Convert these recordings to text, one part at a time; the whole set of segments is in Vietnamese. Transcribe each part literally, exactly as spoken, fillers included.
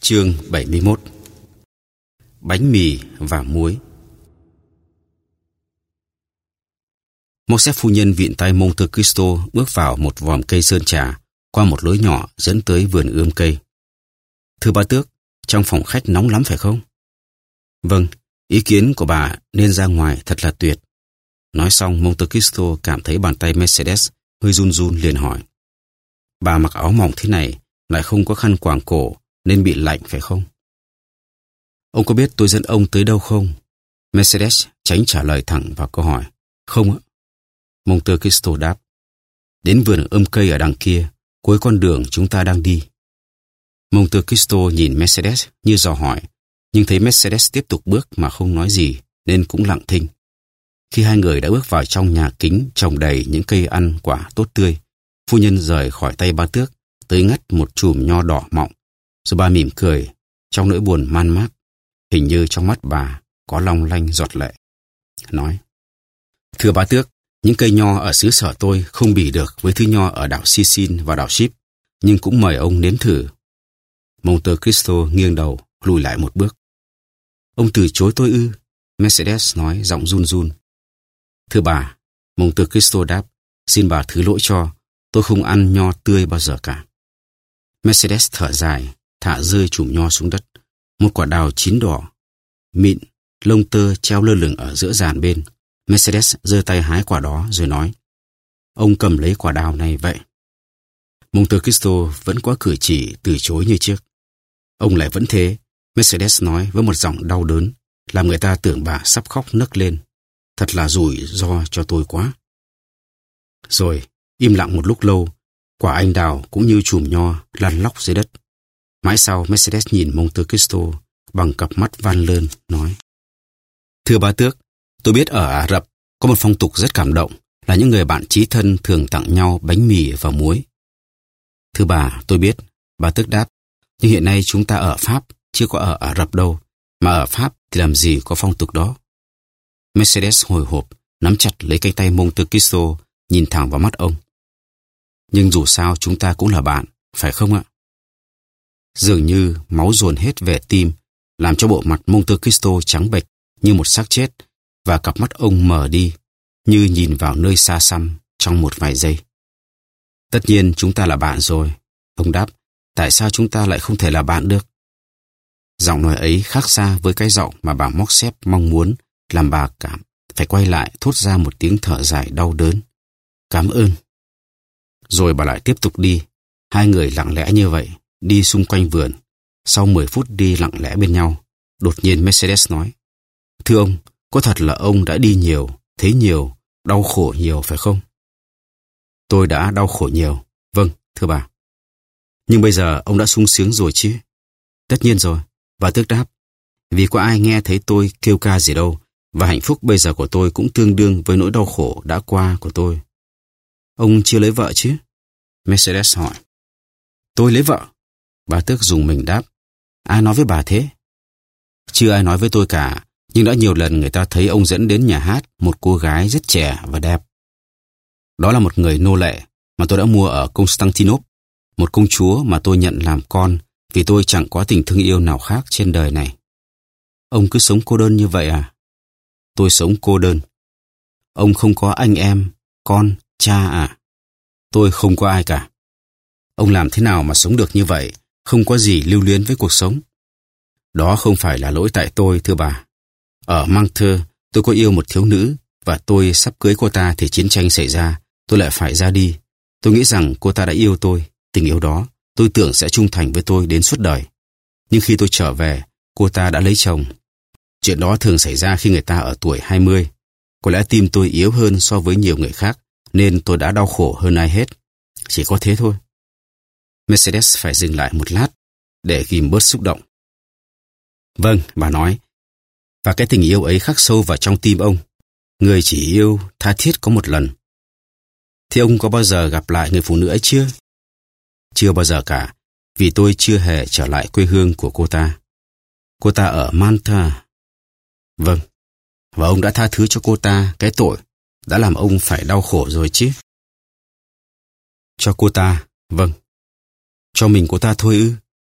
Chương bảy mươi mốt. Bánh mì và muối. Moses phu nhân vịn tay Monte Cristo bước vào một vòm cây sơn trà qua một lối nhỏ dẫn tới vườn ươm cây. Thưa bá tước, trong phòng khách nóng lắm phải không? Vâng, ý kiến của bà nên ra ngoài thật là tuyệt. Nói xong, Monte Cristo cảm thấy bàn tay Mercedes hơi run run liền hỏi. Bà mặc áo mỏng thế này, lại không có khăn quàng cổ, nên bị lạnh phải không? Ông có biết tôi dẫn ông tới đâu không? Mercedes tránh trả lời thẳng vào câu hỏi. Không ạ. Monte Cristo đáp. Đến vườn ươm cây ở đằng kia, cuối con đường chúng ta đang đi. Monte Cristo nhìn Mercedes như dò hỏi, nhưng thấy Mercedes tiếp tục bước mà không nói gì, nên cũng lặng thinh. Khi hai người đã bước vào trong nhà kính trồng đầy những cây ăn quả tốt tươi, phu nhân rời khỏi tay bá tước, tới ngắt một chùm nho đỏ mọng, rồi bà mỉm cười, trong nỗi buồn man mác, hình như trong mắt bà có long lanh giọt lệ. Nói, thưa bá tước, những cây nho ở xứ sở tôi không bì được với thứ nho ở đảo Sicily và đảo Ship, nhưng cũng mời ông nếm thử. Monte Cristo nghiêng đầu, lùi lại một bước. Ông từ chối tôi ư? Mercedes nói giọng run run. Thưa bà, Monte Cristo đáp, xin bà thứ lỗi cho, tôi không ăn nho tươi bao giờ cả. Mercedes thở dài, thả rơi chùm nho xuống đất. Một quả đào chín đỏ, mịn, lông tơ treo lơ lửng ở giữa giàn bên. Mercedes giơ tay hái quả đó rồi nói, ông cầm lấy quả đào này vậy. Monte Cristo vẫn có cử chỉ từ chối như trước. Ông lại vẫn thế, Mercedes nói với một giọng đau đớn, làm người ta tưởng bà sắp khóc nấc lên. Thật là rủi ro cho tôi quá. Rồi, im lặng một lúc lâu, quả anh đào cũng như chùm nho lăn lóc dưới đất. Mãi sau, Mercedes nhìn Monte Cristo bằng cặp mắt van lơn, nói, thưa bá tước, tôi biết ở Ả Rập có một phong tục rất cảm động, là những người bạn chí thân thường tặng nhau bánh mì và muối. Thưa bà, tôi biết, bá tước đáp, nhưng hiện nay chúng ta ở Pháp, chưa có ở Ả Rập đâu, mà ở Pháp thì làm gì có phong tục đó. Mercedes hồi hộp, nắm chặt lấy cái tay Monte Cristo, nhìn thẳng vào mắt ông. Nhưng dù sao chúng ta cũng là bạn, phải không ạ? Dường như máu dồn hết về tim, làm cho bộ mặt Monte Cristo trắng bệch như một xác chết, và cặp mắt ông mở đi, như nhìn vào nơi xa xăm trong một vài giây. Tất nhiên chúng ta là bạn rồi, ông đáp, tại sao chúng ta lại không thể là bạn được? Giọng nói ấy khác xa với cái giọng mà bà Morcerf mong muốn, làm bà cảm phải quay lại thốt ra một tiếng thở dài đau đớn. Cảm ơn. Rồi bà lại tiếp tục đi. Hai người lặng lẽ như vậy, đi xung quanh vườn. Sau mười phút đi lặng lẽ bên nhau, đột nhiên Mercedes nói, thưa ông, có thật là ông đã đi nhiều, thấy nhiều, đau khổ nhiều phải không? Tôi đã đau khổ nhiều. Vâng, thưa bà. Nhưng bây giờ ông đã sung sướng rồi chứ? Tất nhiên rồi. Bà tước đáp, vì có ai nghe thấy tôi kêu ca gì đâu, và hạnh phúc bây giờ của tôi cũng tương đương với nỗi đau khổ đã qua của tôi. Ông chưa lấy vợ chứ? Mercedes hỏi. Tôi lấy vợ? Bà tước dùng mình đáp. Ai nói với bà thế? Chưa ai nói với tôi cả, nhưng đã nhiều lần người ta thấy ông dẫn đến nhà hát một cô gái rất trẻ và đẹp. Đó là một người nô lệ mà tôi đã mua ở Constantinople, một công chúa mà tôi nhận làm con vì tôi chẳng có tình thương yêu nào khác trên đời này. Ông cứ sống cô đơn như vậy à? Tôi sống cô đơn. Ông không có anh em, con, cha à? Tôi không có ai cả. Ông làm thế nào mà sống được như vậy, không có gì lưu luyến với cuộc sống? Đó không phải là lỗi tại tôi, thưa bà. Ở Mantes, tôi có yêu một thiếu nữ, và tôi sắp cưới cô ta thì chiến tranh xảy ra, tôi lại phải ra đi. Tôi nghĩ rằng cô ta đã yêu tôi, tình yêu đó, tôi tưởng sẽ trung thành với tôi đến suốt đời. Nhưng khi tôi trở về, cô ta đã lấy chồng. Chuyện đó thường xảy ra khi người ta ở tuổi hai mươi. Có lẽ tim tôi yếu hơn so với nhiều người khác, nên tôi đã đau khổ hơn ai hết. Chỉ có thế thôi. Mercedes phải dừng lại một lát để ghim bớt xúc động. Vâng, bà nói. Và cái tình yêu ấy khắc sâu vào trong tim ông. Người chỉ yêu tha thiết có một lần. Thế ông có bao giờ gặp lại người phụ nữ ấy chưa? Chưa bao giờ cả, vì tôi chưa hề trở lại quê hương của cô ta. Cô ta ở Mantes. Vâng, và ông đã tha thứ cho cô ta cái tội đã làm ông phải đau khổ rồi chứ? Cho cô ta, vâng. Cho mình cô ta thôi ư?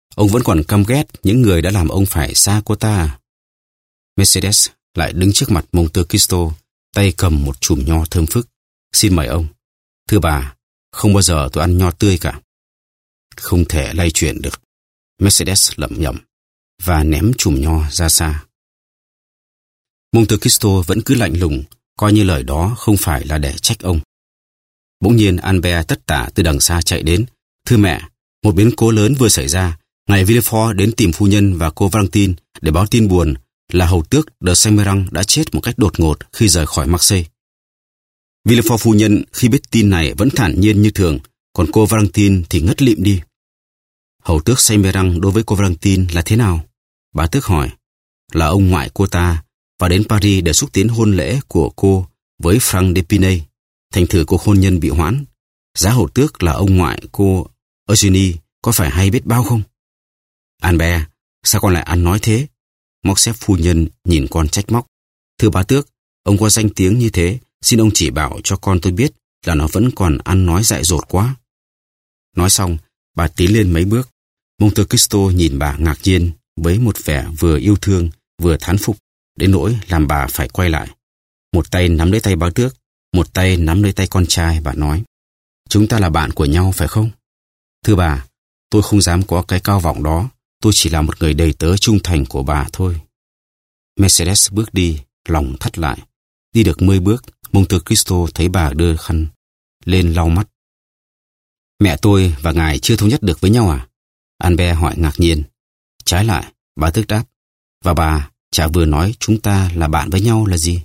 Ông vẫn còn căm ghét những người đã làm ông phải xa cô ta à? Mercedes lại đứng trước mặt Monte Cristo, tay cầm một chùm nho thơm phức. Xin mời ông. Thưa bà, không bao giờ tôi ăn nho tươi cả. Không thể lay chuyển được. Mercedes lẩm nhẩm và ném chùm nho ra xa. Monte Cristo vẫn cứ lạnh lùng, coi như lời đó không phải là để trách ông. Bỗng nhiên Albert tất tả từ đằng xa chạy đến. Thưa mẹ, một biến cố lớn vừa xảy ra. Ngài Villefort đến tìm phu nhân và cô Valentine để báo tin buồn là hầu tước de Saint-Méran đã chết một cách đột ngột khi rời khỏi Marseille. Villefort phu nhân khi biết tin này vẫn thản nhiên như thường, còn cô Valentine thì ngất lịm đi. Hầu tước Saint-Méran đối với cô Valentine là thế nào? Bá tước hỏi. Là ông ngoại cô ta và đến Paris để xúc tiến hôn lễ của cô với Frank d'Épinay. Thành thử cuộc hôn nhân bị hoãn. Giá hầu tước là ông ngoại cô Eugenie có phải hay biết bao không? Albert, sao con lại ăn nói thế? Morcerf phu nhân nhìn con trách móc. Thưa bá tước, ông có danh tiếng như thế, xin ông chỉ bảo cho con tôi biết là nó vẫn còn ăn nói dại dột quá. Nói xong, bà tiến lên mấy bước. Monte Cristo nhìn bà ngạc nhiên với một vẻ vừa yêu thương vừa thán phục, đến nỗi làm bà phải quay lại. Một tay nắm lấy tay bá tước, một tay nắm lấy tay con trai, bà nói. Chúng ta là bạn của nhau phải không? Thưa bà, tôi không dám có cái cao vọng đó. Tôi chỉ là một người đầy tớ trung thành của bà thôi. Mercedes bước đi, lòng thắt lại. Đi được mười bước, Monte Cristo thấy bà đưa khăn lên lau mắt. Mẹ tôi và ngài chưa thống nhất được với nhau à? Albert hỏi ngạc nhiên. Trái lại, bà tước đáp. Và bà chả vừa nói chúng ta là bạn với nhau là gì?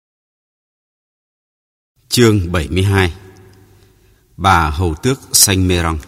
Chương bảy mươi hai. Bà hầu tước Saint-Méran.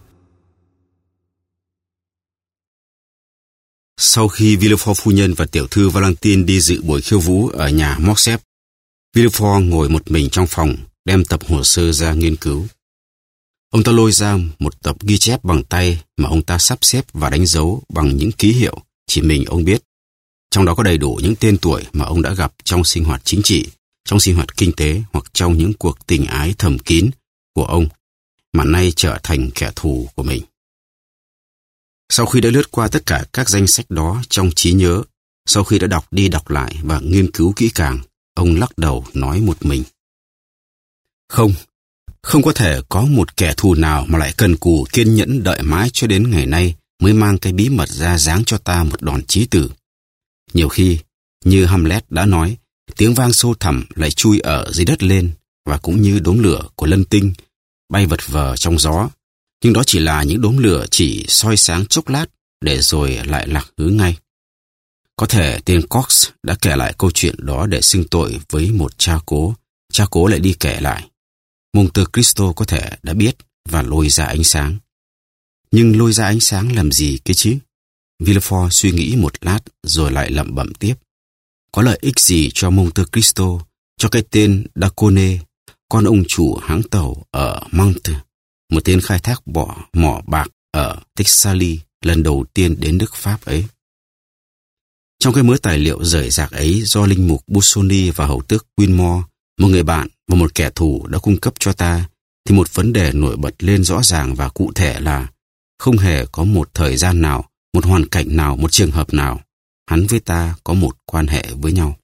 Sau khi Villefort phu nhân và tiểu thư Valentine đi dự buổi khiêu vũ ở nhà Morcerf, Villefort ngồi một mình trong phòng, đem tập hồ sơ ra nghiên cứu. Ông ta lôi ra một tập ghi chép bằng tay mà ông ta sắp xếp và đánh dấu bằng những ký hiệu chỉ mình ông biết. Trong đó có đầy đủ những tên tuổi mà ông đã gặp trong sinh hoạt chính trị, trong sinh hoạt kinh tế hoặc trong những cuộc tình ái thầm kín của ông, mà nay trở thành kẻ thù của mình. Sau khi đã lướt qua tất cả các danh sách đó trong trí nhớ, sau khi đã đọc đi đọc lại và nghiên cứu kỹ càng, ông lắc đầu nói một mình. Không, không có thể có một kẻ thù nào mà lại cần cù kiên nhẫn đợi mãi cho đến ngày nay mới mang cái bí mật ra giáng cho ta một đòn chí tử. Nhiều khi, như Hamlet đã nói, tiếng vang sâu thẳm lại chui ở dưới đất lên, và cũng như đốm lửa của lân tinh bay vật vờ trong gió. Nhưng đó chỉ là những đốm lửa chỉ soi sáng chốc lát để rồi lại lạc hướng ngay. Có thể tên Cox đã kể lại câu chuyện đó để xưng tội với một cha cố. Cha cố lại đi kể lại. Monte Cristo có thể đã biết và lôi ra ánh sáng. Nhưng lôi ra ánh sáng làm gì kia chứ? Villefort suy nghĩ một lát rồi lại lẩm bẩm tiếp. Có lợi ích gì cho Monte Cristo, cho cái tên Dacone, con ông chủ hãng tàu ở Mantes, một tên khai thác bỏ mỏ bạc ở Texali lần đầu tiên đến nước Pháp ấy. Trong cái mớ tài liệu rời rạc ấy do linh mục Busoni và hầu tước Winmore, một người bạn và một kẻ thù đã cung cấp cho ta, thì một vấn đề nổi bật lên rõ ràng và cụ thể là không hề có một thời gian nào, một hoàn cảnh nào, một trường hợp nào, hắn với ta có một quan hệ với nhau.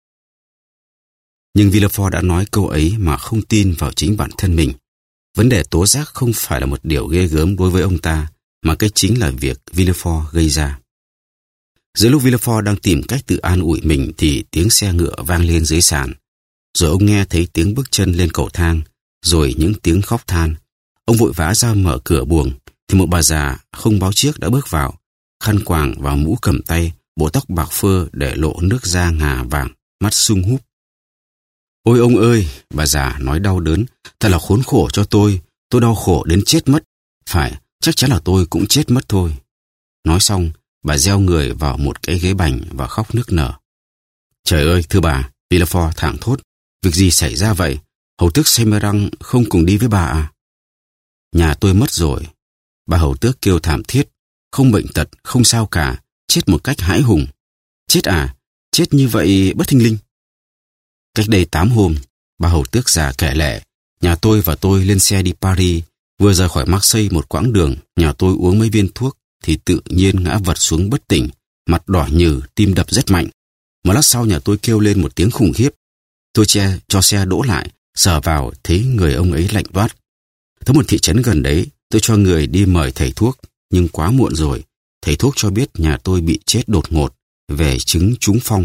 Nhưng Villefort đã nói câu ấy mà không tin vào chính bản thân mình. Vấn đề tố giác không phải là một điều ghê gớm đối với ông ta, mà cái chính là việc Villefort gây ra. Giữa lúc Villefort đang tìm cách tự an ủi mình thì tiếng xe ngựa vang lên dưới sàn. Rồi ông nghe thấy tiếng bước chân lên cầu thang, rồi những tiếng khóc than. Ông vội vã ra mở cửa buồng, thì một bà già không báo trước đã bước vào, khăn quàng và mũ cầm tay, bộ tóc bạc phơ để lộ nước da ngà vàng, mắt sung húp. Ôi ông ơi, bà già nói đau đớn, thật là khốn khổ cho tôi, tôi đau khổ đến chết mất. Phải, chắc chắn là tôi cũng chết mất thôi. Nói xong, bà gieo người vào một cái ghế bành và khóc nức nở. Trời ơi, thưa bà, Villefort thảng thốt, việc gì xảy ra vậy? Hầu tước Saint-Méran không cùng đi với bà à? Nhà tôi mất rồi. Bà hầu tước kêu thảm thiết, không bệnh tật, không sao cả, chết một cách hãi hùng. Chết à? Chết như vậy bất thình lình. Cách đây tám hôm, bà hầu tước già kể lệ, nhà tôi và tôi lên xe đi Paris, vừa rời khỏi Marseille một quãng đường, nhà tôi uống mấy viên thuốc, thì tự nhiên ngã vật xuống bất tỉnh, mặt đỏ nhừ, tim đập rất mạnh. Một lát sau nhà tôi kêu lên một tiếng khủng khiếp. Tôi che cho xe đỗ lại, sờ vào thấy người ông ấy lạnh toát. Tới một thị trấn gần đấy, tôi cho người đi mời thầy thuốc, nhưng quá muộn rồi. Thầy thuốc cho biết nhà tôi bị chết đột ngột, về chứng trúng phong.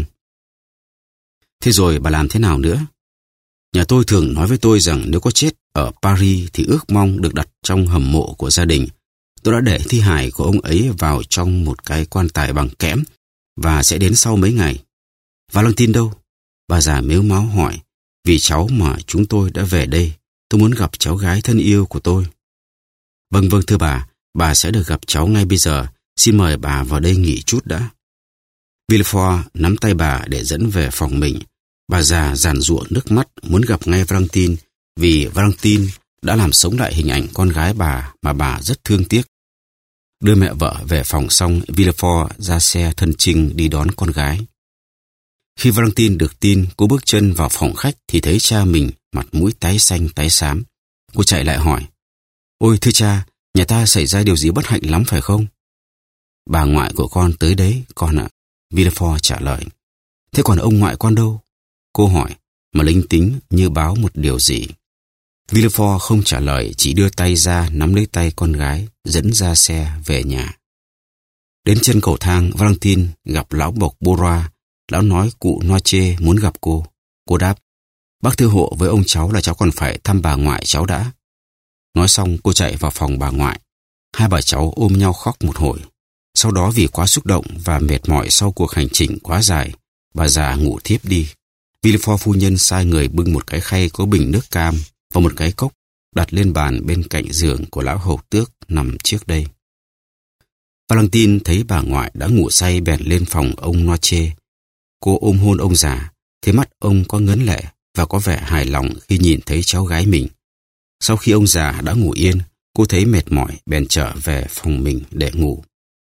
Thế rồi bà làm thế nào nữa? Nhà tôi thường nói với tôi rằng nếu có chết ở Paris thì ước mong được đặt trong hầm mộ của gia đình. Tôi đã để thi hài của ông ấy vào trong một cái quan tài bằng kẽm và sẽ đến sau mấy ngày. Valentine đâu? Bà già mếu máo hỏi. Vì cháu mà chúng tôi đã về đây. Tôi muốn gặp cháu gái thân yêu của tôi. Vâng vâng thưa bà, bà sẽ được gặp cháu ngay bây giờ. Xin mời bà vào đây nghỉ chút đã. Villefort nắm tay bà để dẫn về phòng mình. Bà già giàn giụa nước mắt muốn gặp ngay Valentine vì Valentine đã làm sống lại hình ảnh con gái bà mà bà rất thương tiếc. Đưa mẹ vợ về phòng xong, Villefort ra xe thân chinh đi đón con gái. Khi Valentine được tin, cô bước chân vào phòng khách thì thấy cha mình mặt mũi tái xanh tái xám. Cô chạy lại hỏi, ôi thưa cha, nhà ta xảy ra điều gì bất hạnh lắm phải không? Bà ngoại của con tới đấy, con ạ. Villefort trả lời. Thế còn ông ngoại con đâu? Cô hỏi, mà linh tính như báo một điều gì. Villefort không trả lời, chỉ đưa tay ra nắm lấy tay con gái, dẫn ra xe về nhà. Đến chân cầu thang, Valentine gặp lão bộc Bora. Lão nói cụ Noache muốn gặp cô. Cô đáp, bác thưa hộ với ông cháu là cháu còn phải thăm bà ngoại cháu đã. Nói xong cô chạy vào phòng bà ngoại. Hai bà cháu ôm nhau khóc một hồi. Sau đó vì quá xúc động và mệt mỏi sau cuộc hành trình quá dài, bà già ngủ thiếp đi. Villefort phu nhân sai người bưng một cái khay có bình nước cam và một cái cốc đặt lên bàn bên cạnh giường của lão hầu tước nằm trước đây. Valentine thấy bà ngoại đã ngủ say bèn lên phòng ông Noache. Cô ôm hôn ông già, thấy mắt ông có ngấn lệ và có vẻ hài lòng khi nhìn thấy cháu gái mình. Sau khi ông già đã ngủ yên, cô thấy mệt mỏi bèn trở về phòng mình để ngủ.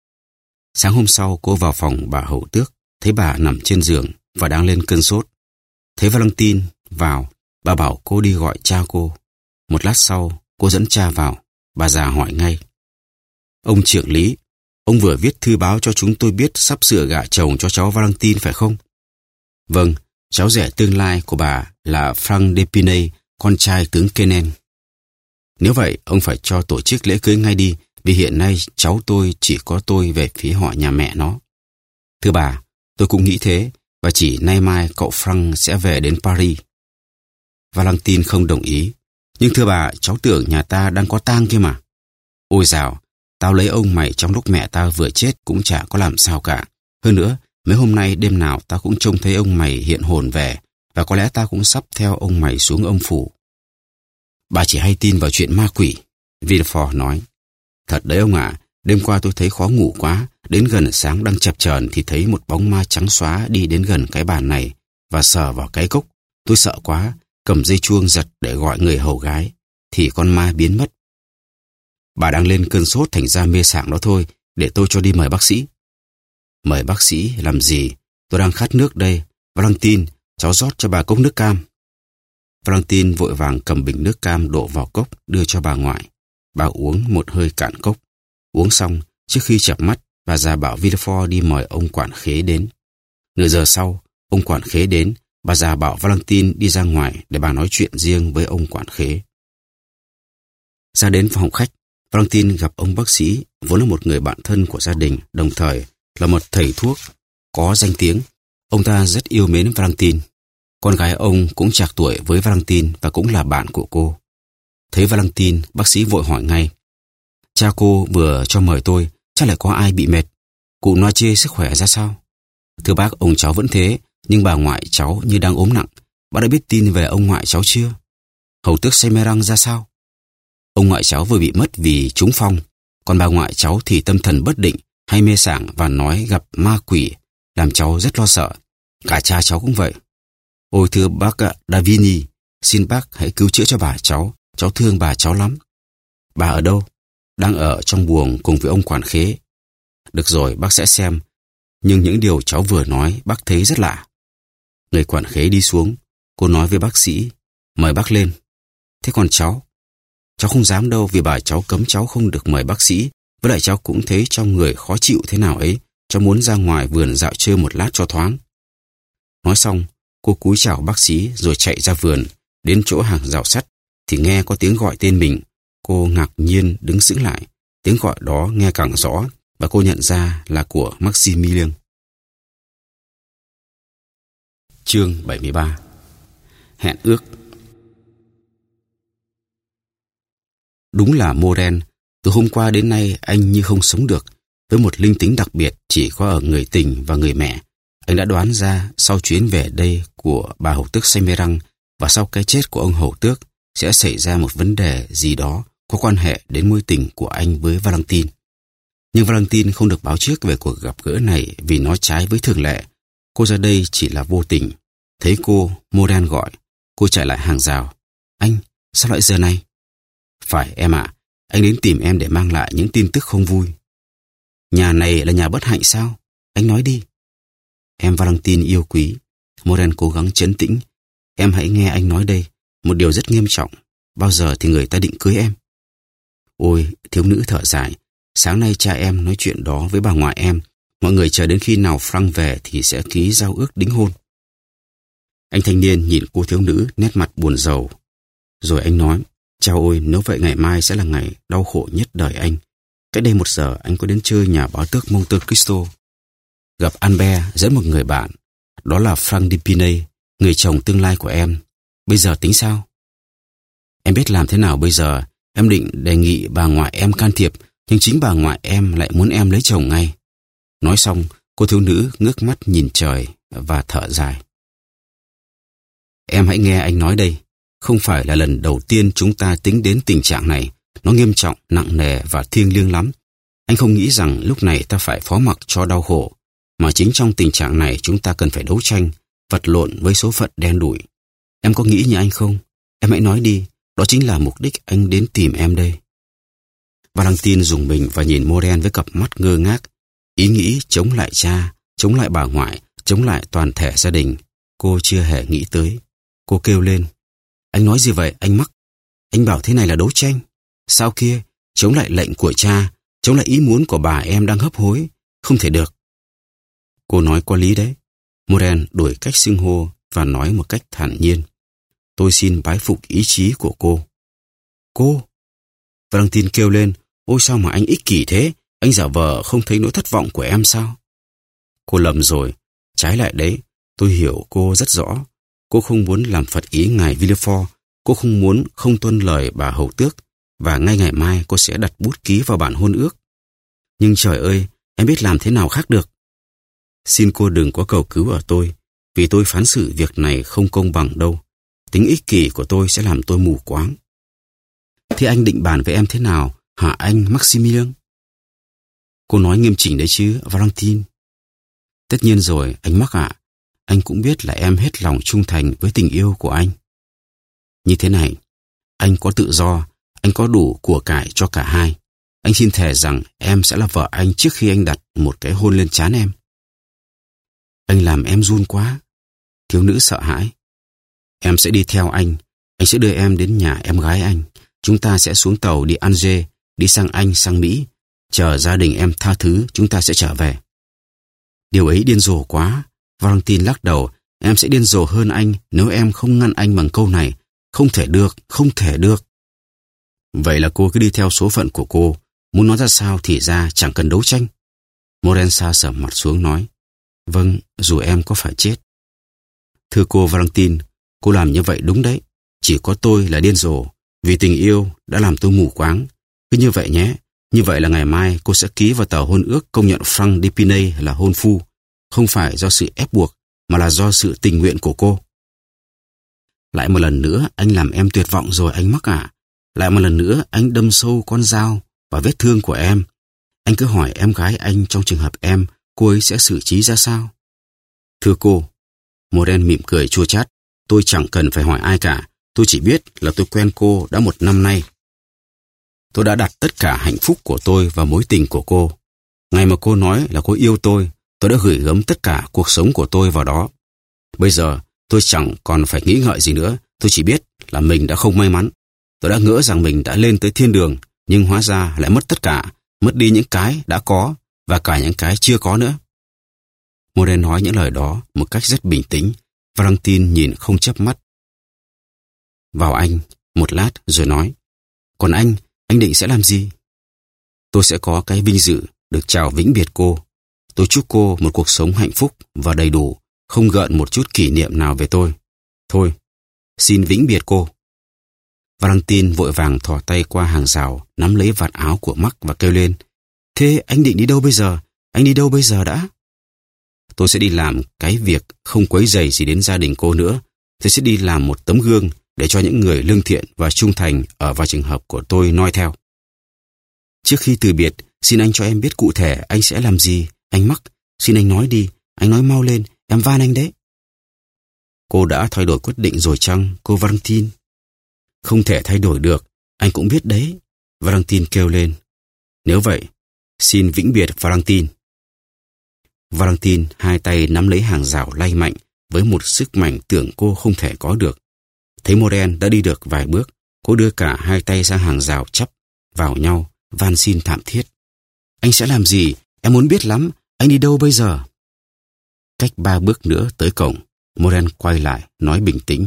Sáng hôm sau cô vào phòng bà hầu tước, thấy bà nằm trên giường và đang lên cơn sốt. Thấy Valentine vào, bà bảo cô đi gọi cha cô. Một lát sau, cô dẫn cha vào, bà già hỏi ngay. Ông trưởng lý, ông vừa viết thư báo cho chúng tôi biết sắp sửa gả chồng cho cháu Valentine phải không? Vâng, cháu rể tương lai của bà là Frank Depinay, con trai tướng Kenen. Nếu vậy, ông phải cho tổ chức lễ cưới ngay đi, vì hiện nay cháu tôi chỉ có tôi về phía họ nhà mẹ nó. Thưa bà, tôi cũng nghĩ thế, và chỉ nay mai cậu Frank sẽ về đến Paris. Valentine không đồng ý. Nhưng thưa bà, cháu tưởng nhà ta đang có tang kia mà. Ôi dào, tao lấy ông mày trong lúc mẹ tao vừa chết cũng chả có làm sao cả. Hơn nữa, mấy hôm nay đêm nào tao cũng trông thấy ông mày hiện hồn về, và có lẽ tao cũng sắp theo ông mày xuống âm phủ. Bà chỉ hay tin vào chuyện ma quỷ, Villefort nói. Thật đấy ông ạ, à, đêm qua tôi thấy khó ngủ quá, đến gần sáng đang chập chờn thì thấy một bóng ma trắng xóa đi đến gần cái bàn này và sờ vào cái cốc. Tôi sợ quá, cầm dây chuông giật để gọi người hầu gái, thì con ma biến mất. Bà đang lên cơn sốt thành ra mê sảng đó thôi, để tôi cho đi mời bác sĩ. Mời bác sĩ làm gì? Tôi đang khát nước đây. Valentine, cháu rót cho bà cốc nước cam. Valentine vội vàng cầm bình nước cam đổ vào cốc đưa cho bà ngoại. Bà uống một hơi cạn cốc. Uống xong, trước khi chợp mắt, bà già bảo Villefort đi mời ông quản khế đến. Nửa giờ sau, ông quản khế đến, bà già bảo Valentine đi ra ngoài để bà nói chuyện riêng với ông quản khế. Ra đến phòng khách, Valentine gặp ông bác sĩ, vốn là một người bạn thân của gia đình, đồng thời là một thầy thuốc có danh tiếng. Ông ta rất yêu mến Valentine. Con gái ông cũng trạc tuổi với Valentine và cũng là bạn của cô. Thấy Valentine, bác sĩ vội hỏi ngay. Cha cô vừa cho mời tôi, chắc lại có ai bị mệt. Cụ Noache sức khỏe ra sao? Thưa bác, ông cháu vẫn thế, nhưng bà ngoại cháu như đang ốm nặng. Bác đã biết tin về ông ngoại cháu chưa? Hầu tước Semerang ra sao? Ông ngoại cháu vừa bị mất vì trúng phong, còn bà ngoại cháu thì tâm thần bất định, hay mê sảng và nói gặp ma quỷ, làm cháu rất lo sợ. Cả cha cháu cũng vậy. Ôi thưa bác Davini, xin bác hãy cứu chữa cho bà cháu, cháu thương bà cháu lắm. Bà ở đâu? Đang ở trong buồng cùng với ông quản khế. Được rồi, bác sẽ xem. Nhưng những điều cháu vừa nói bác thấy rất lạ. Người quản khế đi xuống, cô nói với bác sĩ, mời bác lên. Thế còn cháu? Cháu không dám đâu vì bà cháu cấm cháu không được mời bác sĩ, Với lại cháu cũng thấy trong người khó chịu thế nào ấy. Cháu muốn ra ngoài vườn dạo chơi một lát cho thoáng. Nói xong, cô cúi chào bác sĩ rồi chạy ra vườn. Đến chỗ hàng rào sắt thì nghe có tiếng gọi tên mình. Cô ngạc nhiên đứng sững lại. Tiếng gọi đó nghe càng rõ và cô nhận ra là của Maximilian. Chương bảy mươi ba. Hẹn ước. Đúng là Moren, từ hôm qua đến nay anh như không sống được. Với một linh tính đặc biệt chỉ có ở người tình và người mẹ, anh đã đoán ra sau chuyến về đây của bà hầu tước Semerang và sau cái chết của ông hầu tước sẽ xảy ra một vấn đề gì đó có quan hệ đến mối tình của anh với Valentine. Nhưng Valentine không được báo trước về cuộc gặp gỡ này vì nó trái với thường lệ. Cô ra đây chỉ là vô tình. Thấy cô, Moren gọi. Cô chạy lại hàng rào. Anh, sao lại giờ này? Phải em ạ, anh đến tìm em để mang lại những tin tức không vui. Nhà này là nhà bất hạnh sao? Anh nói đi. Em Valentine yêu quý. Moren cố gắng trấn tĩnh. Em hãy nghe anh nói đây. Một điều rất nghiêm trọng. Bao giờ thì người ta định cưới em? Ôi, thiếu nữ thở dài. Sáng nay cha em nói chuyện đó với bà ngoại em. Mọi người chờ đến khi nào Frank về thì sẽ ký giao ước đính hôn. Anh thanh niên nhìn cô thiếu nữ nét mặt buồn rầu. Rồi anh nói, chao ôi, nếu vậy ngày mai sẽ là ngày đau khổ nhất đời anh. Cách đây một giờ anh có đến chơi nhà báo tước Monte Cristo. Gặp Albert dẫn một người bạn. Đó là Frank Depinay, người chồng tương lai của em. Bây giờ tính sao? Em biết làm thế nào bây giờ. Em định đề nghị bà ngoại em can thiệp, nhưng chính bà ngoại em lại muốn em lấy chồng ngay. Nói xong, cô thiếu nữ ngước mắt nhìn trời và thở dài. Em hãy nghe anh nói đây. Không phải là lần đầu tiên chúng ta tính đến tình trạng này. Nó nghiêm trọng, nặng nề và thiêng liêng lắm. Anh không nghĩ rằng lúc này ta phải phó mặc cho đau khổ. Mà chính trong tình trạng này chúng ta cần phải đấu tranh, vật lộn với số phận đen đủi. Em có nghĩ như anh không? Em hãy nói đi. Đó chính là mục đích anh đến tìm em đây. Valentine dùng mình và nhìn Moren với cặp mắt ngơ ngác. Ý nghĩ chống lại cha, chống lại bà ngoại, chống lại toàn thể gia đình. Cô chưa hề nghĩ tới. Cô kêu lên. Anh nói gì vậy, anh Mắc? Anh bảo thế này là đấu tranh. Sao kia? Chống lại lệnh của cha, chống lại ý muốn của bà em đang hấp hối. Không thể được. Cô nói có lý đấy. Moren đổi cách xưng hô và nói một cách thản nhiên. Tôi xin bái phục ý chí của cô. Cô? Valentine kêu lên. Ôi sao mà anh ích kỷ thế? Anh giả vờ không thấy nỗi thất vọng của em sao? Cô lầm rồi. Trái lại đấy, tôi hiểu cô rất rõ. Cô không muốn làm phật ý ngài Villefort. Cô không muốn không tuân lời bà hầu tước. Và ngay ngày mai cô sẽ đặt bút ký vào bản hôn ước. Nhưng trời ơi, em biết làm thế nào khác được. Xin cô đừng có cầu cứu ở tôi. Vì tôi phán xử việc này không công bằng đâu. Tính ích kỷ của tôi sẽ làm tôi mù quáng. Thì anh định bàn với em thế nào, hả anh Maximilian? Cô nói nghiêm chỉnh đấy chứ, Valentine. Tất nhiên rồi, anh Mắc ạ. Anh cũng biết là em hết lòng trung thành với tình yêu của anh. Như thế này, anh có tự do, anh có đủ của cải cho cả hai. Anh xin thề rằng em sẽ là vợ anh trước khi anh đặt một cái hôn lên trán em. Anh làm em run quá. Thiếu nữ sợ hãi. Em sẽ đi theo anh. Anh sẽ đưa em đến nhà em gái anh. Chúng ta sẽ xuống tàu đi Alger, đi sang Anh, sang Mỹ. Chờ gia đình em tha thứ, chúng ta sẽ trở về. Điều ấy điên rồ quá. Valentine lắc đầu. Em sẽ điên rồ hơn anh nếu em không ngăn anh bằng câu này. Không thể được, không thể được. Vậy là cô cứ đi theo số phận của cô. Muốn nói ra sao thì ra, chẳng cần đấu tranh. Moren sa sờ mặt xuống nói. Vâng, dù em có phải chết. Thưa cô Valentine, cô làm như vậy đúng đấy. Chỉ có tôi là điên rồ. Vì tình yêu đã làm tôi mù quáng. Cứ như vậy nhé. Như vậy là ngày mai cô sẽ ký vào tờ hôn ước công nhận Frank Depinay là hôn phu. Không phải do sự ép buộc, mà là do sự tình nguyện của cô. Lại một lần nữa anh làm em tuyệt vọng rồi anh Mắc ạ. Lại một lần nữa anh đâm sâu con dao vào vết thương của em. Anh cứ hỏi em gái anh trong trường hợp em, cô ấy sẽ xử trí ra sao? Thưa cô, Moren mỉm cười chua chát. Tôi chẳng cần phải hỏi ai cả. Tôi chỉ biết là tôi quen cô đã một năm nay. Tôi đã đặt tất cả hạnh phúc của tôi vào mối tình của cô. Ngày mà cô nói là cô yêu tôi, tôi đã gửi gắm tất cả cuộc sống của tôi vào đó. Bây giờ tôi chẳng còn phải nghĩ ngợi gì nữa. Tôi chỉ biết là mình đã không may mắn. Tôi đã ngỡ rằng mình đã lên tới thiên đường, nhưng hóa ra lại mất tất cả. mất đi những cái đã có và cả những cái chưa có nữa. Moren nói những lời đó một cách rất bình tĩnh. Valentine nhìn không chớp mắt vào anh một lát rồi nói, còn anh, anh định sẽ làm gì? Tôi sẽ có cái vinh dự được chào vĩnh biệt cô. Tôi chúc cô một cuộc sống hạnh phúc và đầy đủ, không gợn một chút kỷ niệm nào về tôi. Thôi, xin vĩnh biệt cô. Valentine vội vàng thò tay qua hàng rào, nắm lấy vạt áo của Mark và kêu lên, thế anh định đi đâu bây giờ? Anh đi đâu bây giờ đã? Tôi sẽ đi làm cái việc không quấy rầy gì đến gia đình cô nữa. Tôi sẽ đi làm một tấm gương để cho những người lương thiện và trung thành ở vào trường hợp của tôi noi theo. Trước khi từ biệt, xin anh cho em biết cụ thể anh sẽ làm gì. Anh Mark, xin anh nói đi, anh nói mau lên, em van anh đấy. Cô đã thay đổi quyết định rồi chăng, cô Valentine? Không thể thay đổi được, anh cũng biết đấy. Valentine kêu lên. Nếu vậy, xin vĩnh biệt Valentine. Valentine hai tay nắm lấy hàng rào lay mạnh với một sức mạnh tưởng cô không thể có được. Thấy Moren đã đi được vài bước, cô đưa cả hai tay sang hàng rào chắp vào nhau, van xin thảm thiết. Anh sẽ làm gì? Em muốn biết lắm. Anh đi đâu bây giờ? Cách ba bước nữa tới cổng, Moren quay lại, nói bình tĩnh.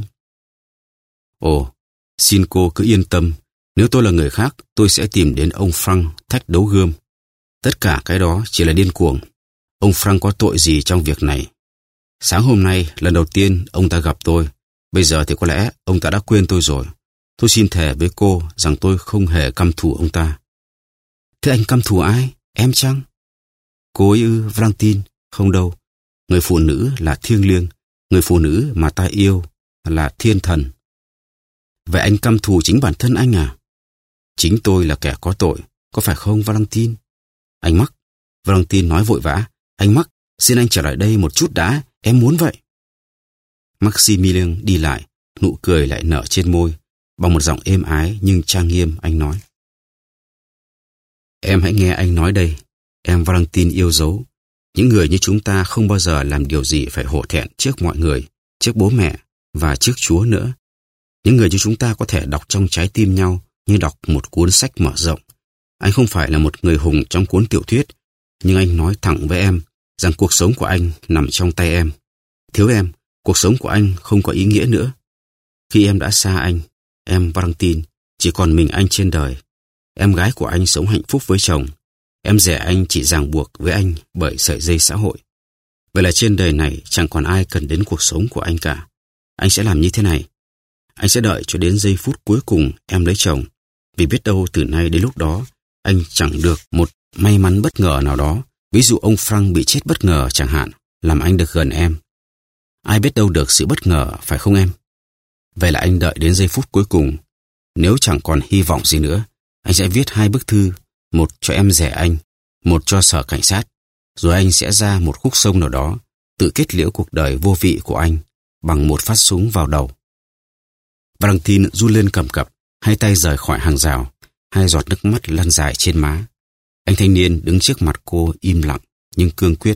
Ồ, xin cô cứ yên tâm. Nếu tôi là người khác, tôi sẽ tìm đến ông Frank thách đấu gươm. Tất cả cái đó chỉ là điên cuồng. Ông Frank có tội gì trong việc này? Sáng hôm nay, lần đầu tiên ông ta gặp tôi. Bây giờ thì có lẽ ông ta đã quên tôi rồi. Tôi xin thề với cô rằng tôi không hề căm thù ông ta. Thế anh căm thù ai? Em chăng? Cô ấy ư, Valentine? Không đâu. Người phụ nữ là thiêng liêng. Người phụ nữ mà ta yêu là thiên thần. Vậy anh căm thù chính bản thân anh à? Chính tôi là kẻ có tội. Có phải không, Valentine? Anh Mark. Valentine nói vội vã. Anh Mark, xin anh trở lại đây một chút đã. Em muốn vậy. Maximilian đi lại, nụ cười lại nở trên môi. Bằng một giọng êm ái nhưng trang nghiêm, anh nói. Em hãy nghe anh nói đây. Em Valentine yêu dấu. Những người như chúng ta không bao giờ làm điều gì phải hổ thẹn trước mọi người, trước bố mẹ và trước Chúa nữa. Những người như chúng ta có thể đọc trong trái tim nhau như đọc một cuốn sách mở rộng. Anh không phải là một người hùng trong cuốn tiểu thuyết, nhưng anh nói thẳng với em rằng cuộc sống của anh nằm trong tay em. Thiếu em, cuộc sống của anh không có ý nghĩa nữa. Khi em đã xa anh, em Valentine, chỉ còn mình anh trên đời. Em gái của anh sống hạnh phúc với chồng. Em rể anh chỉ ràng buộc với anh bởi sợi dây xã hội. Vậy là trên đời này chẳng còn ai cần đến cuộc sống của anh cả. Anh sẽ làm như thế này. Anh sẽ đợi cho đến giây phút cuối cùng em lấy chồng. Vì biết đâu từ nay đến lúc đó, anh chẳng được một may mắn bất ngờ nào đó. Ví dụ ông Frank bị chết bất ngờ chẳng hạn, làm anh được gần em. Ai biết đâu được sự bất ngờ, phải không em? Vậy là anh đợi đến giây phút cuối cùng. Nếu chẳng còn hy vọng gì nữa, anh sẽ viết hai bức thư, một cho em rể anh, một cho sở cảnh sát. Rồi anh sẽ ra một khúc sông nào đó, tự kết liễu cuộc đời vô vị của anh bằng một phát súng vào đầu. Valentine run lên cầm cập, hai tay rời khỏi hàng rào, hai giọt nước mắt lăn dài trên má. Anh thanh niên đứng trước mặt cô im lặng nhưng cương quyết.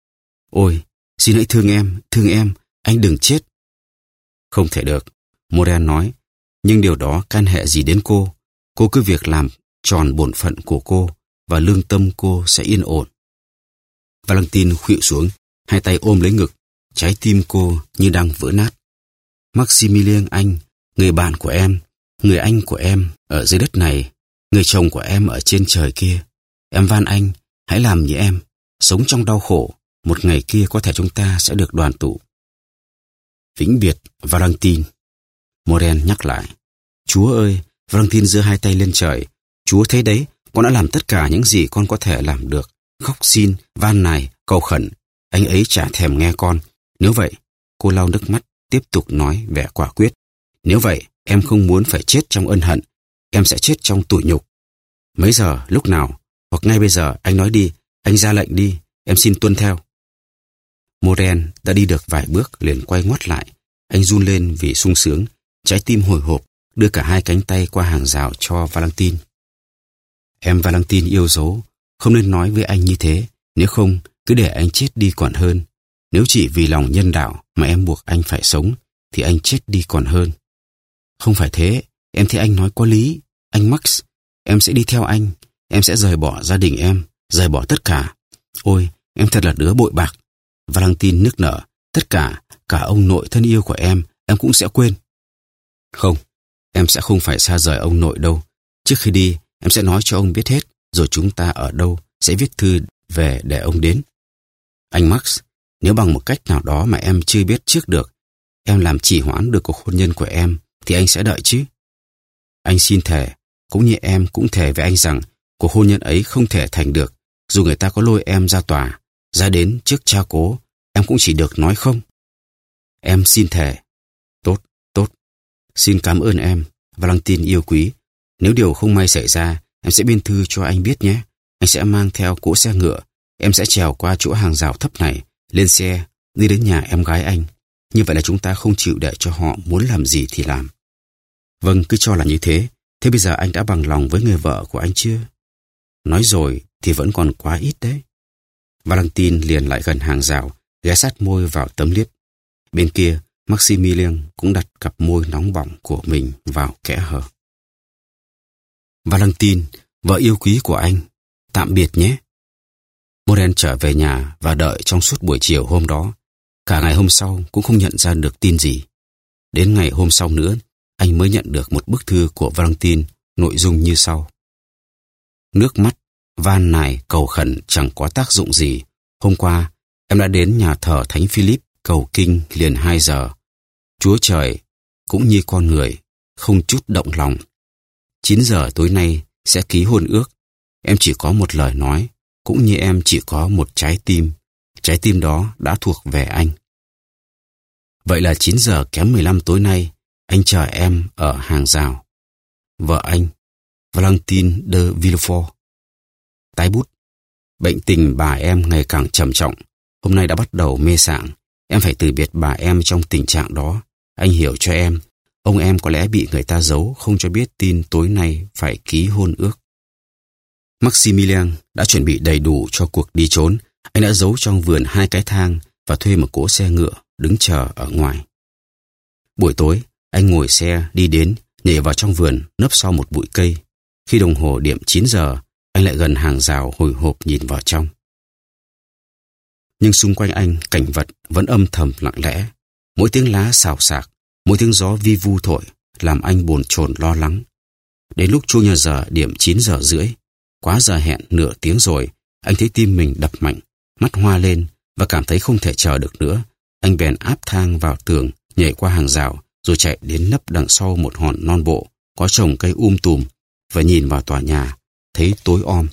Ôi, xin hãy thương em, thương em, anh đừng chết. Không thể được, Moren nói, nhưng điều đó can hệ gì đến cô? Cô cứ việc làm tròn bổn phận của cô và lương tâm cô sẽ yên ổn. Valentine khuỵu xuống, hai tay ôm lấy ngực, trái tim cô như đang vỡ nát. Maximilian anh, người bạn của em, người anh của em ở dưới đất này, người chồng của em ở trên trời kia. Em van anh, hãy làm như em, sống trong đau khổ, một ngày kia có thể chúng ta sẽ được đoàn tụ. Vĩnh biệt, Valentine. Moren nhắc lại. Chúa ơi, Valentine giơ hai tay lên trời. Chúa thấy đấy, con đã làm tất cả những gì con có thể làm được. Khóc xin, van nài, cầu khẩn. Anh ấy chả thèm nghe con. Nếu vậy, cô lau nước mắt, tiếp tục nói vẻ quả quyết. Nếu vậy, em không muốn phải chết trong ân hận. Em sẽ chết trong tủi nhục. Mấy giờ, lúc nào, hoặc ngay bây giờ, anh nói đi, anh ra lệnh đi, em xin tuân theo. Moren đã đi được vài bước liền quay ngoắt lại. Anh run lên vì sung sướng, trái tim hồi hộp, đưa cả hai cánh tay qua hàng rào cho Valentine. Em Valentine yêu dấu, không nên nói với anh như thế, nếu không, cứ để anh chết đi còn hơn. Nếu chỉ vì lòng nhân đạo mà em buộc anh phải sống, thì anh chết đi còn hơn. Không phải thế, em thấy anh nói có lý. Anh Max, em sẽ đi theo anh. em sẽ rời bỏ gia đình em, rời bỏ tất cả. Ôi, em thật là đứa bội bạc. Valentine nức nở. Tất cả, cả ông nội thân yêu của em, em cũng sẽ quên. Không, em sẽ không phải xa rời ông nội đâu. Trước khi đi, em sẽ nói cho ông biết hết, rồi chúng ta ở đâu sẽ viết thư về để ông đến. Anh Max, nếu bằng một cách nào đó mà em chưa biết trước được, em làm trì hoãn được cuộc hôn nhân của em, thì anh sẽ đợi chứ. Anh xin thề, cũng như em cũng thề với anh rằng cuộc hôn nhân ấy không thể thành được, dù người ta có lôi em ra tòa, ra đến trước cha cố, em cũng chỉ được nói không. Em xin thề. Tốt, tốt. Xin cảm ơn em, Valentine yêu quý. Nếu điều không may xảy ra, em sẽ biên thư cho anh biết nhé. Anh sẽ mang theo cỗ xe ngựa. Em sẽ trèo qua chỗ hàng rào thấp này, lên xe, đi đến nhà em gái anh. Như vậy là chúng ta không chịu để cho họ muốn làm gì thì làm. Vâng, cứ cho là như thế. Thế bây giờ anh đã bằng lòng với người vợ của anh chưa? Nói rồi thì vẫn còn quá ít đấy. Valentine liền lại gần hàng rào, ghé sát môi vào tấm liếp. Bên kia, Maximilian cũng đặt cặp môi nóng bỏng của mình vào kẽ hở. Valentine, vợ yêu quý của anh, tạm biệt nhé. Morel trở về nhà và đợi trong suốt buổi chiều hôm đó. Cả ngày hôm sau cũng không nhận ra được tin gì. Đến ngày hôm sau nữa, anh mới nhận được một bức thư của Valentine, nội dung như sau. Nước mắt, van nài, cầu khẩn chẳng có tác dụng gì. Hôm qua, em đã đến nhà thờ Thánh Philip cầu kinh liền hai giờ. Chúa Trời, cũng như con người, không chút động lòng. Chín giờ tối nay sẽ ký hôn ước. Em chỉ có một lời nói, cũng như em chỉ có một trái tim. Trái tim đó đã thuộc về anh. Vậy là chín giờ kém mười lăm tối nay, anh chờ em ở hàng rào. Vợ anh, Valentine de Villefort. Tái bút. Bệnh tình bà em ngày càng trầm trọng. Hôm nay đã bắt đầu mê sảng. Em phải từ biệt bà em trong tình trạng đó. Anh hiểu cho em. Ông em có lẽ bị người ta giấu, không cho biết tin tối nay phải ký hôn ước. Maximilian đã chuẩn bị đầy đủ cho cuộc đi trốn. Anh đã giấu trong vườn hai cái thang và thuê một cỗ xe ngựa đứng chờ ở ngoài. Buổi tối, anh ngồi xe đi đến, nhảy vào trong vườn, nấp sau một bụi cây. Khi đồng hồ điểm chín giờ, anh lại gần hàng rào hồi hộp nhìn vào trong. Nhưng xung quanh anh, cảnh vật vẫn âm thầm lặng lẽ. Mỗi tiếng lá xào xạc, mỗi tiếng gió vi vu thổi, làm anh bồn chồn lo lắng. Đến lúc chuông nhà giờ điểm chín giờ rưỡi, quá giờ hẹn nửa tiếng rồi, anh thấy tim mình đập mạnh, mắt hoa lên và cảm thấy không thể chờ được nữa. Anh bèn áp thang vào tường, nhảy qua hàng rào, rồi chạy đến nấp đằng sau một hòn non bộ, có trồng cây um tùm, và nhìn vào tòa nhà, thấy tối om.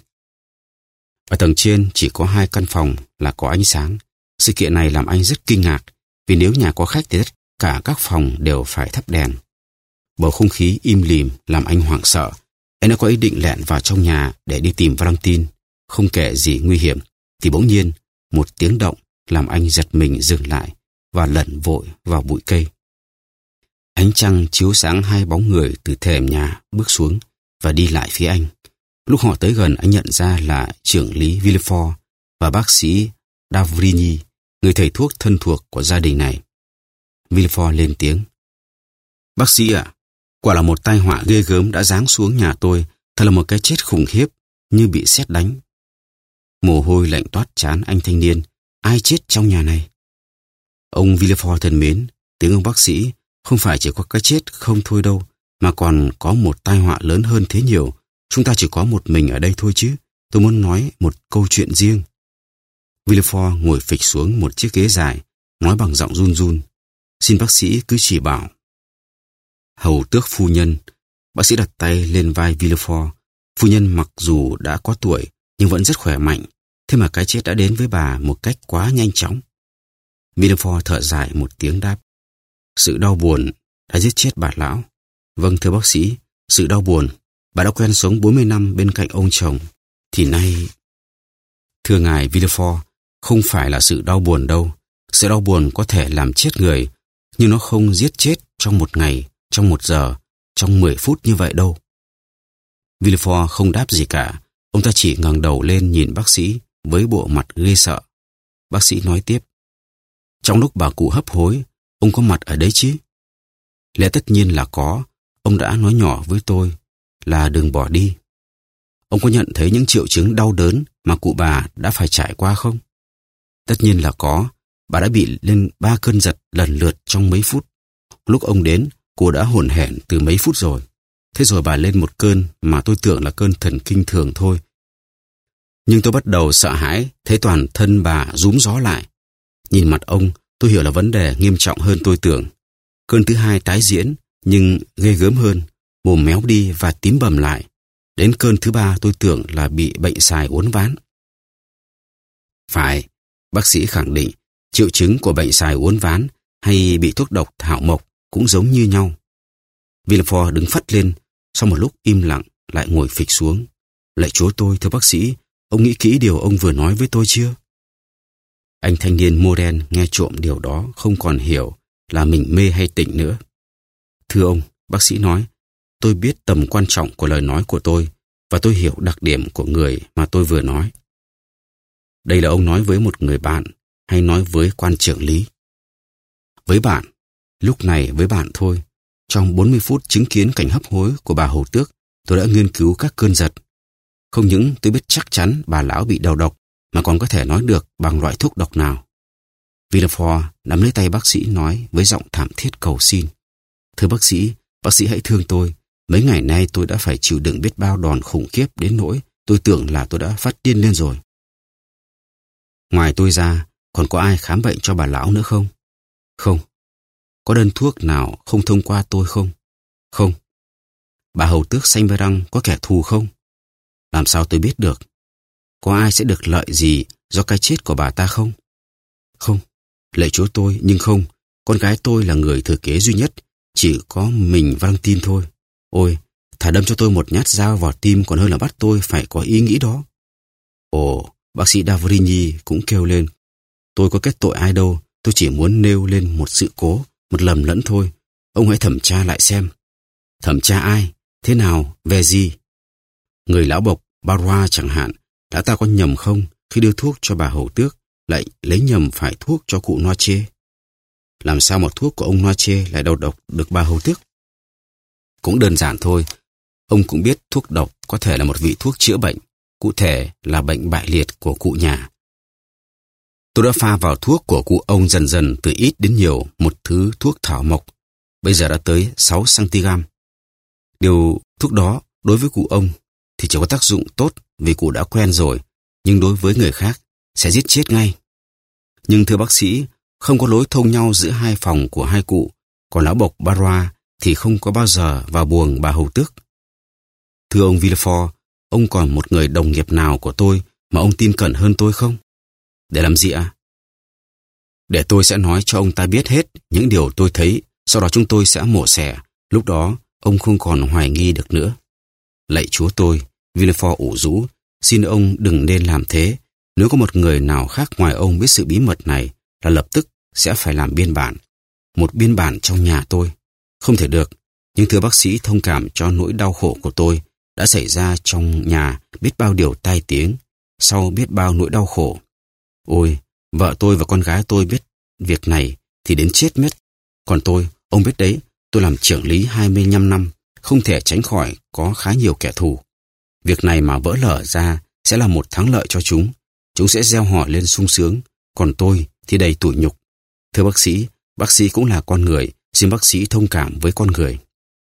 Ở tầng trên chỉ có hai căn phòng là có ánh sáng. Sự kiện này làm anh rất kinh ngạc, vì nếu nhà có khách thì tất cả các phòng đều phải thắp đèn. Bầu không khí im lìm làm anh hoảng sợ. Anh đã có ý định lẻn vào trong nhà để đi tìm Valentine. Không kể gì nguy hiểm, thì bỗng nhiên một tiếng động làm anh giật mình dừng lại và lẩn vội vào bụi cây. Ánh trăng chiếu sáng hai bóng người từ thềm nhà bước xuống và đi lại phía anh. Lúc họ tới gần, anh nhận ra là trưởng lý Villefort và bác sĩ Davrigny, người thầy thuốc thân thuộc của gia đình này. Villefort lên tiếng. Bác sĩ ạ, à, quả là một tai họa ghê gớm đã giáng xuống nhà tôi, thật là một cái chết khủng khiếp, như bị sét đánh. Mồ hôi lạnh toát trán anh thanh niên. Ai chết trong nhà này? Ông Villefort thân mến, tiếng ông bác sĩ, không phải chỉ có cái chết không thôi đâu, mà còn có một tai họa lớn hơn thế nhiều. Chúng ta chỉ có một mình ở đây thôi chứ. Tôi muốn nói một câu chuyện riêng. Villefort ngồi phịch xuống một chiếc ghế dài, nói bằng giọng run run. Xin bác sĩ cứ chỉ bảo. Hầu tước phu nhân. Bác sĩ đặt tay lên vai Villefort. Phu nhân mặc dù đã có tuổi, nhưng vẫn rất khỏe mạnh. Thế mà cái chết đã đến với bà một cách quá nhanh chóng. Villefort thở dài một tiếng đáp. Sự đau buồn đã giết chết bà lão. Vâng thưa bác sĩ, sự đau buồn. Bà đã quen sống bốn mươi năm bên cạnh ông chồng. Thì nay... Thưa ngài Villefort, không phải là sự đau buồn đâu. Sự đau buồn có thể làm chết người, nhưng nó không giết chết trong một ngày, trong một giờ, trong mười phút như vậy đâu. Villefort không đáp gì cả. Ông ta chỉ ngẩng đầu lên nhìn bác sĩ với bộ mặt ghê sợ. Bác sĩ nói tiếp. Trong lúc bà cụ hấp hối, ông có mặt ở đấy chứ? Lẽ tất nhiên là có. Ông đã nói nhỏ với tôi là đừng bỏ đi. Ông có nhận thấy những triệu chứng đau đớn mà cụ bà đã phải trải qua không? Tất nhiên là có. Bà đã bị lên ba cơn giật lần lượt trong mấy phút. Lúc ông đến, cô đã hổn hển từ mấy phút rồi. Thế rồi bà lên một cơn mà tôi tưởng là cơn thần kinh thường thôi. Nhưng tôi bắt đầu sợ hãi, thấy toàn thân bà rúm gió lại. Nhìn mặt ông, tôi hiểu là vấn đề nghiêm trọng hơn tôi tưởng. Cơn thứ hai tái diễn, nhưng ghê gớm hơn, mồm méo đi và tím bầm lại. Đến cơn thứ ba tôi tưởng là bị bệnh sài uốn ván. Phải, bác sĩ khẳng định, triệu chứng của bệnh sài uốn ván hay bị thuốc độc thảo mộc cũng giống như nhau. Villefort đứng phắt lên, sau một lúc im lặng lại ngồi phịch xuống. Lạy Chúa tôi, thưa bác sĩ, ông nghĩ kỹ điều ông vừa nói với tôi chưa? Anh thanh niên mô đen nghe trộm điều đó không còn hiểu là mình mê hay tỉnh nữa. Thưa ông, bác sĩ nói, tôi biết tầm quan trọng của lời nói của tôi và tôi hiểu đặc điểm của người mà tôi vừa nói. Đây là ông nói với một người bạn hay nói với quan trưởng lý? Với bạn, lúc này với bạn thôi. Trong bốn mươi phút chứng kiến cảnh hấp hối của bà hầu tước, tôi đã nghiên cứu các cơn giật. Không những tôi biết chắc chắn bà lão bị đầu độc, mà còn có thể nói được bằng loại thuốc độc nào. Villefort nắm lấy tay bác sĩ nói với giọng thảm thiết cầu xin. Thưa bác sĩ, bác sĩ hãy thương tôi. Mấy ngày nay tôi đã phải chịu đựng biết bao đòn khủng khiếp đến nỗi tôi tưởng là tôi đã phát điên lên rồi. Ngoài tôi ra, còn có ai khám bệnh cho bà lão nữa không? Không. Có đơn thuốc nào không thông qua tôi không? Không. Bà hầu tước Saint-Véran có kẻ thù không? Làm sao tôi biết được? Có ai sẽ được lợi gì do cái chết của bà ta không? Không. Lạy Chúa tôi, nhưng không. Con gái tôi là người thừa kế duy nhất. Chỉ có mình Valentine thôi. Ôi, thà đâm cho tôi một nhát dao vào tim còn hơn là bắt tôi phải có ý nghĩ đó. Ồ, bác sĩ D'avrigny cũng kêu lên. Tôi có kết tội ai đâu. Tôi chỉ muốn nêu lên một sự cố, một lầm lẫn thôi. Ông hãy thẩm tra lại xem. Thẩm tra ai? Thế nào? Về gì? Người lão bộc Barrois chẳng hạn, đã ta có nhầm không khi đưa thuốc cho bà hầu tước, lại lấy nhầm phải thuốc cho cụ Noirtier? Làm sao một thuốc của ông Noirtier lại đầu độc được bà hầu tước? Cũng đơn giản thôi. Ông cũng biết thuốc độc có thể là một vị thuốc chữa bệnh, cụ thể là bệnh bại liệt của cụ nhà. Tôi đã pha vào thuốc của cụ ông dần dần từ ít đến nhiều một thứ thuốc thảo mộc, bây giờ đã tới sáu xăng-ti-gam. Điều thuốc đó đối với cụ ông thì chỉ có tác dụng tốt vì cụ đã quen rồi, nhưng đối với người khác sẽ giết chết ngay. Nhưng thưa bác sĩ, không có lối thông nhau giữa hai phòng của hai cụ, còn lão bộc Barrois thì không có bao giờ vào buồng bà hầu tước. Thưa ông Villefort, ông còn một người đồng nghiệp nào của tôi mà ông tin cẩn hơn tôi không? Để làm gì ạ? À? Để tôi sẽ nói cho ông ta biết hết những điều tôi thấy, sau đó chúng tôi sẽ mổ xẻ. Lúc đó, ông không còn hoài nghi được nữa. Lạy Chúa tôi, Villefort ủ rũ, xin ông đừng nên làm thế. Nếu có một người nào khác ngoài ông biết sự bí mật này, là lập tức sẽ phải làm biên bản. Một biên bản trong nhà tôi. Không thể được, nhưng thưa bác sĩ thông cảm cho nỗi đau khổ của tôi đã xảy ra trong nhà biết bao điều tai tiếng, sau biết bao nỗi đau khổ. Ôi, vợ tôi và con gái tôi biết việc này thì đến chết mất. Còn tôi, ông biết đấy, tôi làm trưởng lý hai mươi lăm năm, không thể tránh khỏi có khá nhiều kẻ thù. Việc này mà vỡ lở ra sẽ là một thắng lợi cho chúng. Chúng sẽ reo hò lên sung sướng, còn tôi thì đầy tủi nhục. Thưa bác sĩ, bác sĩ cũng là con người, xin bác sĩ thông cảm với con người.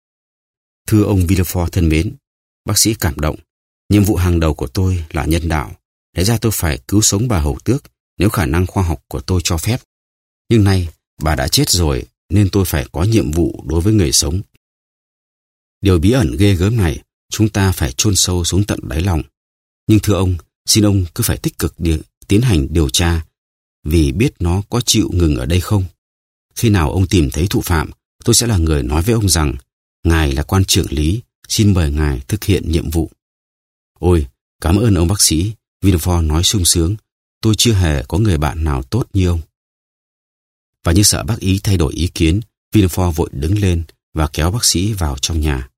Thưa ông Villefort thân mến, bác sĩ cảm động. Nhiệm vụ hàng đầu của tôi là nhân đạo. Lẽ ra tôi phải cứu sống bà hầu tước nếu khả năng khoa học của tôi cho phép. Nhưng nay bà đã chết rồi nên tôi phải có nhiệm vụ đối với người sống. Điều bí ẩn ghê gớm này chúng ta phải chôn sâu xuống tận đáy lòng. Nhưng thưa ông, xin ông cứ phải tích cực đi, tiến hành điều tra, vì biết nó có chịu ngừng ở đây không. Khi nào ông tìm thấy thủ phạm, tôi sẽ là người nói với ông rằng ngài là quan trưởng lý, xin mời ngài thực hiện nhiệm vụ. Ôi, cảm ơn ông bác sĩ, Villefort nói sung sướng. Tôi chưa hề có người bạn nào tốt như ông. Và như sợ bác ý thay đổi ý kiến, Villefort vội đứng lên và kéo bác sĩ vào trong nhà.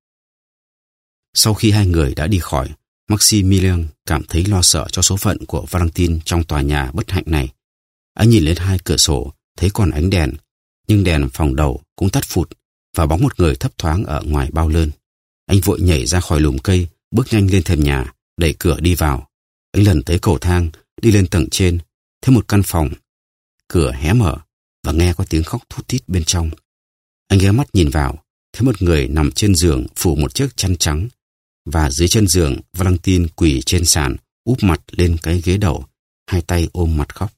Sau khi hai người đã đi khỏi, Maximilien cảm thấy lo sợ cho số phận của Valentine trong tòa nhà bất hạnh này. Anh nhìn lên hai cửa sổ, thấy còn ánh đèn, nhưng đèn phòng đầu cũng tắt phụt và bóng một người thấp thoáng ở ngoài bao lơn. Anh vội nhảy ra khỏi lùm cây, bước nhanh lên thềm nhà đẩy cửa đi vào. Anh lần tới cầu thang, đi lên tầng trên, thấy một căn phòng. Cửa hé mở và nghe có tiếng khóc thút thít bên trong. Anh ghé mắt nhìn vào, thấy một người nằm trên giường phủ một chiếc chăn trắng, và dưới chân giường Valentine quỳ trên sàn, úp mặt lên cái ghế đầu, hai tay ôm mặt khóc.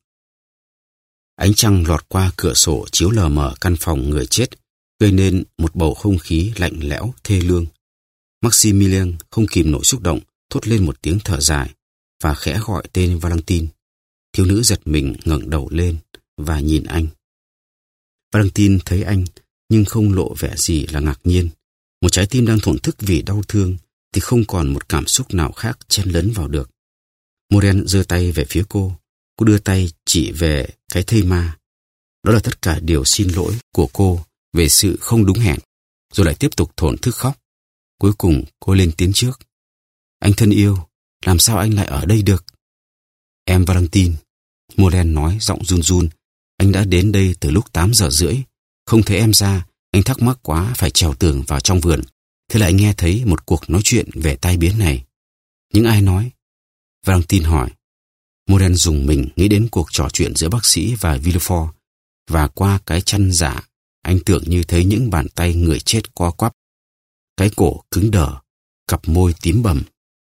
Ánh trăng lọt qua cửa sổ chiếu lờ mờ căn phòng người chết, gây nên một bầu không khí lạnh lẽo thê lương. Maximilien không kìm nổi xúc động, thốt lên một tiếng thở dài và khẽ gọi tên Valentine. Thiếu nữ giật mình ngẩng đầu lên và nhìn anh. Valentine thấy anh nhưng không lộ vẻ gì là ngạc nhiên. Một trái tim đang thổn thức vì đau thương thì không còn một cảm xúc nào khác chen lấn vào được. Morel giơ tay về phía cô. Cô đưa tay chỉ về cái thây ma. Đó là tất cả điều xin lỗi của cô về sự không đúng hẹn, rồi lại tiếp tục thổn thức khóc. Cuối cùng cô lên tiếng trước. Anh thân yêu, làm sao anh lại ở đây được? Em Valentine, Morel nói giọng run run. Anh đã đến đây từ lúc tám giờ rưỡi. Không thấy em ra, anh thắc mắc quá phải trèo tường vào trong vườn. Thế lại nghe thấy một cuộc nói chuyện về tai biến này. Nhưng ai nói? Valentine hỏi. Morel dùng mình nghĩ đến cuộc trò chuyện giữa bác sĩ và Villefort, và qua cái chăn giả, anh tưởng như thấy những bàn tay người chết co quắp, cái cổ cứng đờ, cặp môi tím bầm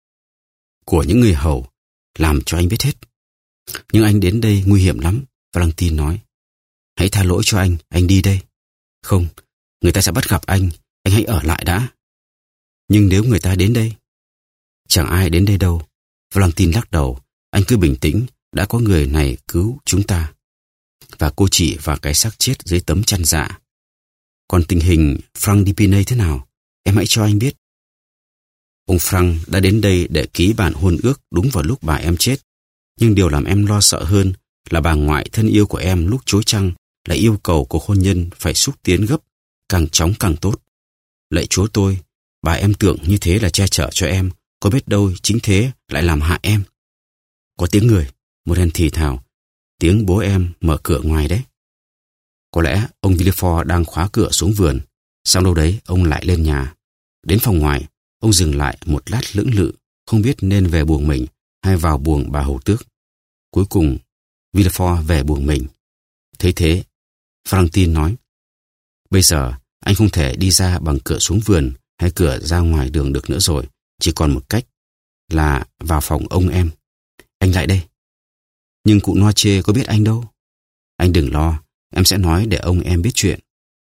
của những người hầu làm cho anh biết hết. Nhưng anh đến đây nguy hiểm lắm, Valentine nói. Hãy tha lỗi cho anh, anh đi đây. Không, người ta sẽ bắt gặp anh, anh hãy ở lại đã. Nhưng nếu người ta đến đây? Chẳng ai đến đây đâu. Valentine lắc đầu. Anh cứ bình tĩnh, đã có người này cứu chúng ta. Và cô chỉ vào cái xác chết dưới tấm chăn dạ. Còn tình hình Frank Depinay thế nào? Em hãy cho anh biết. Ông Frank đã đến đây để ký bản hôn ước đúng vào lúc bà em chết. Nhưng điều làm em lo sợ hơn là bà ngoại thân yêu của em lúc chối chăng là yêu cầu cuộc hôn nhân phải xúc tiến gấp, càng chóng càng tốt. Lạy Chúa tôi, bà em tưởng như thế là che chở cho em, có biết đâu chính thế lại làm hại em. Có tiếng người, Morel thì thào. Tiếng bố em mở cửa ngoài đấy. Có lẽ ông Villefort đang khóa cửa xuống vườn. Sau đâu đấy ông lại lên nhà. Đến phòng ngoài, ông dừng lại một lát lưỡng lự, không biết nên về buồng mình hay vào buồng bà hầu tước. Cuối cùng, Villefort về buồng mình. Thấy thế, Valentine nói. Bây giờ, anh không thể đi ra bằng cửa xuống vườn hay cửa ra ngoài đường được nữa rồi. Chỉ còn một cách là vào phòng ông em. Anh lại đây. Nhưng cụ Noche có biết anh đâu. Anh đừng lo, em sẽ nói để ông em biết chuyện.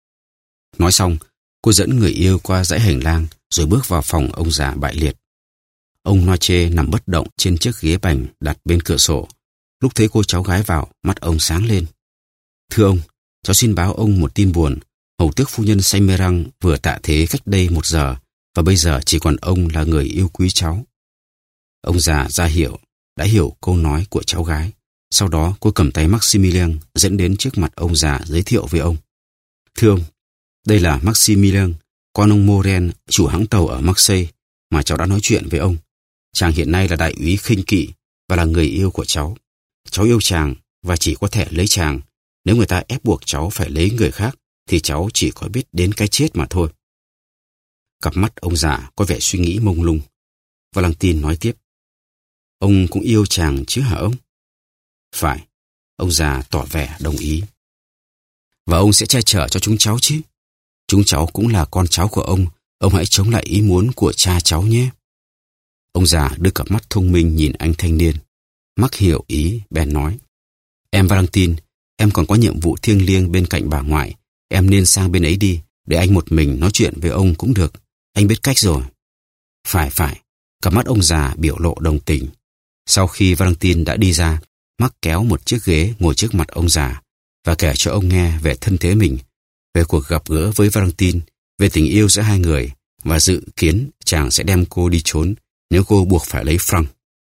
Nói xong, cô dẫn người yêu qua dãy hành lang rồi bước vào phòng ông già bại liệt. Ông Noche nằm bất động trên chiếc ghế bành đặt bên cửa sổ. Lúc thấy cô cháu gái vào, mắt ông sáng lên. Thưa ông, cháu xin báo ông một tin buồn. Hầu tước phu nhân Saymerang vừa tạ thế cách đây một giờ, và bây giờ chỉ còn ông là người yêu quý cháu. Ông già ra hiệu, đã hiểu câu nói của cháu gái. Sau đó cô cầm tay Maximilien dẫn đến trước mặt ông già giới thiệu với ông. Thưa ông, đây là Maximilien, con ông Morel, chủ hãng tàu ở Marseille mà cháu đã nói chuyện với ông. Chàng hiện nay là đại úy khinh kỵ và là người yêu của cháu. Cháu yêu chàng và chỉ có thể lấy chàng. Nếu người ta ép buộc cháu phải lấy người khác thì cháu chỉ có biết đến cái chết mà thôi. Cặp mắt ông già có vẻ suy nghĩ mông lung. Valentine nói tiếp. Ông cũng yêu chàng chứ hả ông? Phải, ông già tỏ vẻ đồng ý. Và ông sẽ che chở cho chúng cháu chứ? Chúng cháu cũng là con cháu của ông. Ông hãy chống lại ý muốn của cha cháu nhé. Ông già đưa cặp mắt thông minh nhìn anh thanh niên. Mắc hiểu ý, bèn nói. Em Valentine, em còn có nhiệm vụ thiêng liêng bên cạnh bà ngoại. Em nên sang bên ấy đi, để anh một mình nói chuyện với ông cũng được. Anh biết cách rồi. Phải, phải. Cặp mắt ông già biểu lộ đồng tình. Sau khi Valentine đã đi ra, Mark kéo một chiếc ghế ngồi trước mặt ông già và kể cho ông nghe về thân thế mình, về cuộc gặp gỡ với Valentine, về tình yêu giữa hai người và dự kiến chàng sẽ đem cô đi trốn nếu cô buộc phải lấy Frank.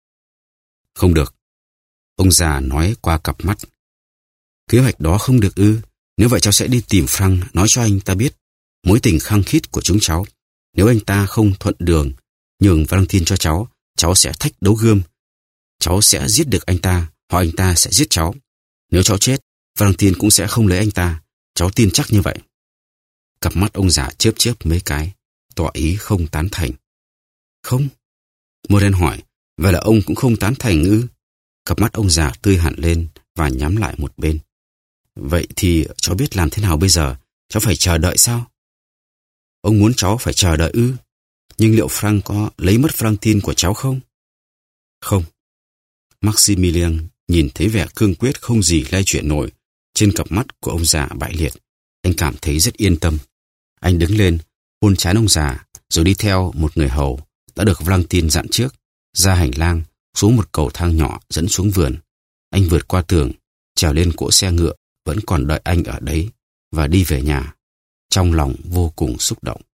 Không được. Ông già nói qua cặp mắt. Kế hoạch đó không được ư? Nếu vậy cháu sẽ đi tìm Frank, nói cho anh ta biết mối tình khăng khít của chúng cháu. Nếu anh ta không thuận đường nhường Valentine cho cháu, cháu sẽ thách đấu gươm. Cháu sẽ giết được anh ta, hoặc anh ta sẽ giết cháu. Nếu cháu chết, Valentine cũng sẽ không lấy anh ta. Cháu tin chắc như vậy. Cặp mắt ông già chớp chớp mấy cái, tỏ ý không tán thành. Không? Morel hỏi, Vậy là ông cũng không tán thành ư? Cặp mắt ông già tươi hẳn lên và nhắm lại một bên. Vậy thì cháu biết làm thế nào bây giờ? Cháu phải chờ đợi sao? Ông muốn cháu phải chờ đợi ư? Nhưng liệu Frank có lấy mất Francine của cháu không? Không. Maximilian nhìn thấy vẻ cương quyết không gì lay chuyển nổi trên cặp mắt của ông già bại liệt. Anh cảm thấy rất yên tâm. Anh đứng lên, hôn trán ông già, rồi đi theo một người hầu đã được Valentine dặn trước, ra hành lang, xuống một cầu thang nhỏ dẫn xuống vườn. Anh vượt qua tường, trèo lên cỗ xe ngựa vẫn còn đợi anh ở đấy và đi về nhà, trong lòng vô cùng xúc động.